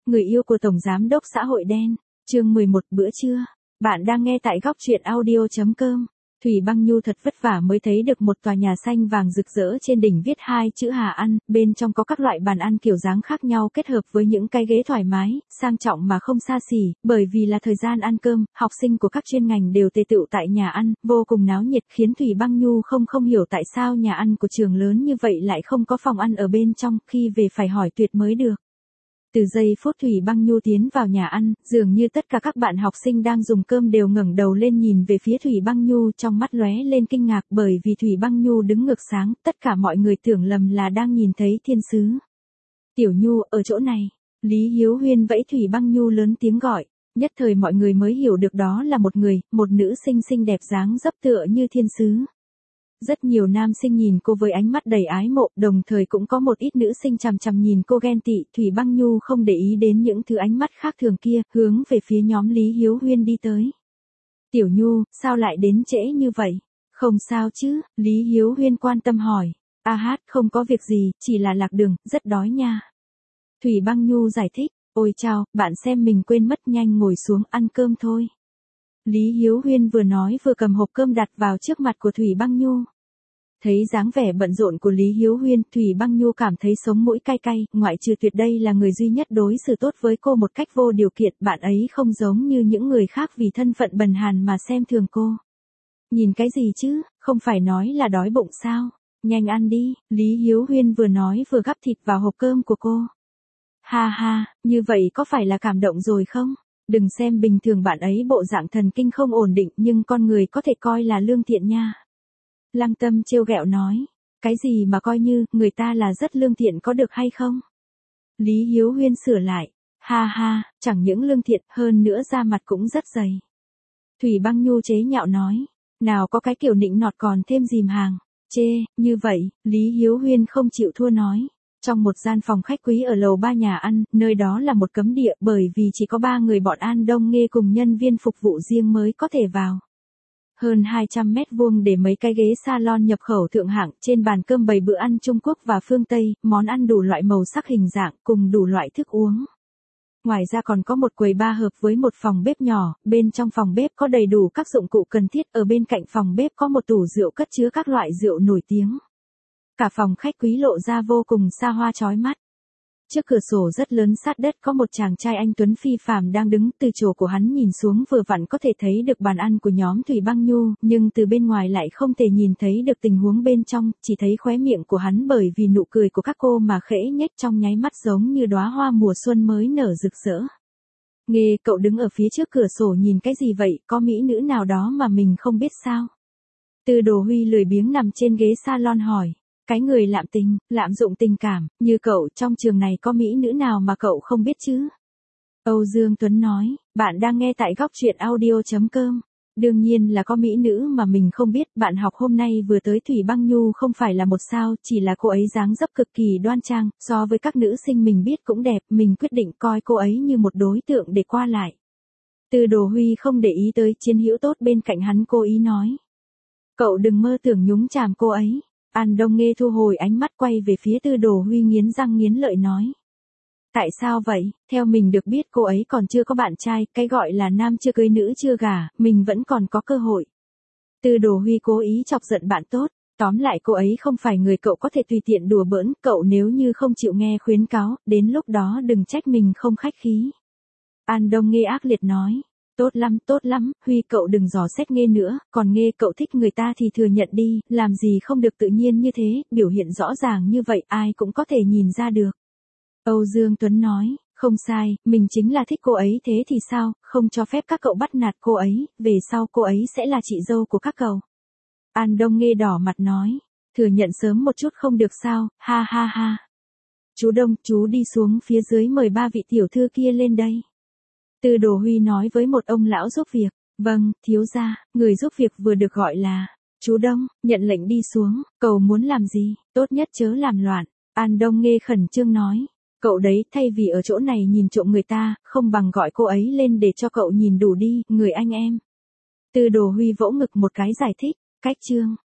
Người yêu của Tổng Giám đốc xã hội đen, chương 11 bữa trưa. Bạn đang nghe tại góc truyện audio.com. Thủy Băng Nhu thật vất vả mới thấy được một tòa nhà xanh vàng rực rỡ trên đỉnh viết 2 chữ Hà Ăn, bên trong có các loại bàn ăn kiểu dáng khác nhau kết hợp với những cái ghế thoải mái, sang trọng mà không xa xỉ, bởi vì là thời gian ăn cơm, học sinh của các chuyên ngành đều tề tựu tại nhà ăn, vô cùng náo nhiệt khiến Thủy Băng Nhu không hiểu tại sao nhà ăn của trường lớn như vậy lại không có phòng ăn ở bên trong, khi về phải hỏi tuyệt mới được. Từ giây phút Thủy Băng Nhu tiến vào nhà ăn, dường như tất cả các bạn học sinh đang dùng cơm đều ngẩng đầu lên nhìn về phía Thủy Băng Nhu, trong mắt lóe lên kinh ngạc bởi vì Thủy Băng Nhu đứng ngược sáng, tất cả mọi người tưởng lầm là đang nhìn thấy thiên sứ. Tiểu Nhu, ở chỗ này. Lý Hiếu Huyên vẫy Thủy Băng Nhu lớn tiếng gọi, nhất thời mọi người mới hiểu được đó là một nữ sinh xinh đẹp dáng dấp tựa như thiên sứ. Rất nhiều nam sinh nhìn cô với ánh mắt đầy ái mộ, đồng thời cũng có một ít nữ sinh chằm chằm nhìn cô ghen tị. Thủy Băng Nhu không để ý đến những thứ ánh mắt khác thường kia, hướng về phía nhóm Lý Hiếu Huyên đi tới. Tiểu Nhu, sao lại đến trễ như vậy? Không sao chứ? Lý Hiếu Huyên quan tâm hỏi. A hát, không có việc gì, chỉ là lạc đường, rất đói nha. Thủy Băng Nhu giải thích. Ôi chao, bạn xem mình quên mất, nhanh ngồi xuống ăn cơm thôi. Lý Hiếu Huyên vừa nói vừa cầm hộp cơm đặt vào trước mặt của Thủy Băng Nhu. Thấy dáng vẻ bận rộn của Lý Hiếu Huyên, Thủy Băng Nhu cảm thấy sống mũi cay cay, ngoại trừ Tuyệt đây là người duy nhất đối xử tốt với cô một cách vô điều kiện, bạn ấy không giống như những người khác vì thân phận bần hàn mà xem thường cô. Nhìn cái gì chứ, không phải nói là đói bụng sao? Nhanh ăn đi, Lý Hiếu Huyên vừa nói vừa gắp thịt vào hộp cơm của cô. Ha ha, như vậy có phải là cảm động rồi không? Đừng xem bình thường bạn ấy bộ dạng thần kinh không ổn định nhưng con người có thể coi là lương thiện nha. Lăng Tâm trêu ghẹo nói, cái gì mà coi như, người ta là rất lương thiện có được hay không? Lý Hiếu Huyên sửa lại, ha ha, chẳng những lương thiện, hơn nữa da mặt cũng rất dày. Thủy Băng Nhu chế nhạo nói, nào có cái kiểu nịnh nọt còn thêm dìm hàng, chê, như vậy, Lý Hiếu Huyên không chịu thua nói. Trong một gian phòng khách quý ở lầu 3 nhà ăn, nơi đó là một cấm địa bởi vì chỉ có 3 người bọn An Đông Nghê cùng nhân viên phục vụ riêng mới có thể vào. Hơn 200 mét vuông để mấy cái ghế salon nhập khẩu thượng hạng, trên bàn cơm bày bữa ăn Trung Quốc và phương Tây, món ăn đủ loại màu sắc hình dạng cùng đủ loại thức uống. Ngoài ra còn có một quầy bar hợp với một phòng bếp nhỏ, bên trong phòng bếp có đầy đủ các dụng cụ cần thiết, ở bên cạnh phòng bếp có một tủ rượu cất chứa các loại rượu nổi tiếng. Cả phòng khách quý lộ ra vô cùng xa hoa chói mắt. Trước cửa sổ rất lớn sát đất có một chàng trai anh tuấn phi phàm đang đứng, từ chỗ của hắn nhìn xuống vừa vặn có thể thấy được bàn ăn của nhóm Thủy Băng Nhu, nhưng từ bên ngoài lại không thể nhìn thấy được tình huống bên trong, chỉ thấy khóe miệng của hắn bởi vì nụ cười của các cô mà khẽ nhếch trong nháy mắt giống như đóa hoa mùa xuân mới nở rực rỡ. Nghê, cậu đứng ở phía trước cửa sổ nhìn cái gì vậy, có mỹ nữ nào đó mà mình không biết sao? Từ Đồ Huy lười biếng nằm trên ghế salon hỏi. Cái người lạm tình, lạm dụng tình cảm, như cậu trong trường này có mỹ nữ nào mà cậu không biết chứ? Âu Dương Tuấn nói, bạn đang nghe tại góc truyện audio.com. Đương nhiên là có mỹ nữ mà mình không biết, bạn học hôm nay vừa tới Thủy Băng Nhu không phải là một sao, chỉ là cô ấy dáng dấp cực kỳ đoan trang, so với các nữ sinh mình biết cũng đẹp, mình quyết định coi cô ấy như một đối tượng để qua lại. Từ Đồ Huy không để ý tới chiến hữu tốt bên cạnh hắn, cố ý nói. Cậu đừng mơ tưởng nhúng chàm cô ấy. An Đông Nghê thu hồi ánh mắt quay về phía Từ Đồ Huy nghiến răng nghiến lợi nói. Tại sao vậy, theo mình được biết cô ấy còn chưa có bạn trai, cái gọi là nam chưa cưới nữ chưa gả, mình vẫn còn có cơ hội. Từ Đồ Huy cố ý chọc giận bạn tốt, tóm lại cô ấy không phải người cậu có thể tùy tiện đùa bỡn, cậu nếu như không chịu nghe khuyến cáo, đến lúc đó đừng trách mình không khách khí. An Đông Nghê ác liệt nói. Tốt lắm, Huy cậu đừng dò xét Nghê nữa, còn Nghê cậu thích người ta thì thừa nhận đi, làm gì không được tự nhiên như thế, biểu hiện rõ ràng như vậy ai cũng có thể nhìn ra được. Âu Dương Tuấn nói, không sai, mình chính là thích cô ấy, thế thì sao, không cho phép các cậu bắt nạt cô ấy, về sau cô ấy sẽ là chị dâu của các cậu. An Đông Nghê đỏ mặt nói, thừa nhận sớm một chút không được sao, ha ha ha. Chú Đông, chú đi xuống phía dưới mời 3 vị tiểu thư kia lên đây. Từ Đồ Huy nói với một ông lão giúp việc, vâng, thiếu gia, người giúp việc vừa được gọi là, chú Đông, nhận lệnh đi xuống, cậu muốn làm gì, tốt nhất chớ làm loạn, An Đông Nghê khẩn trương nói, cậu đấy thay vì ở chỗ này nhìn trộm người ta, không bằng gọi cô ấy lên để cho cậu nhìn đủ đi, người anh em. Từ Đồ Huy vỗ ngực một cái giải thích, cách chương.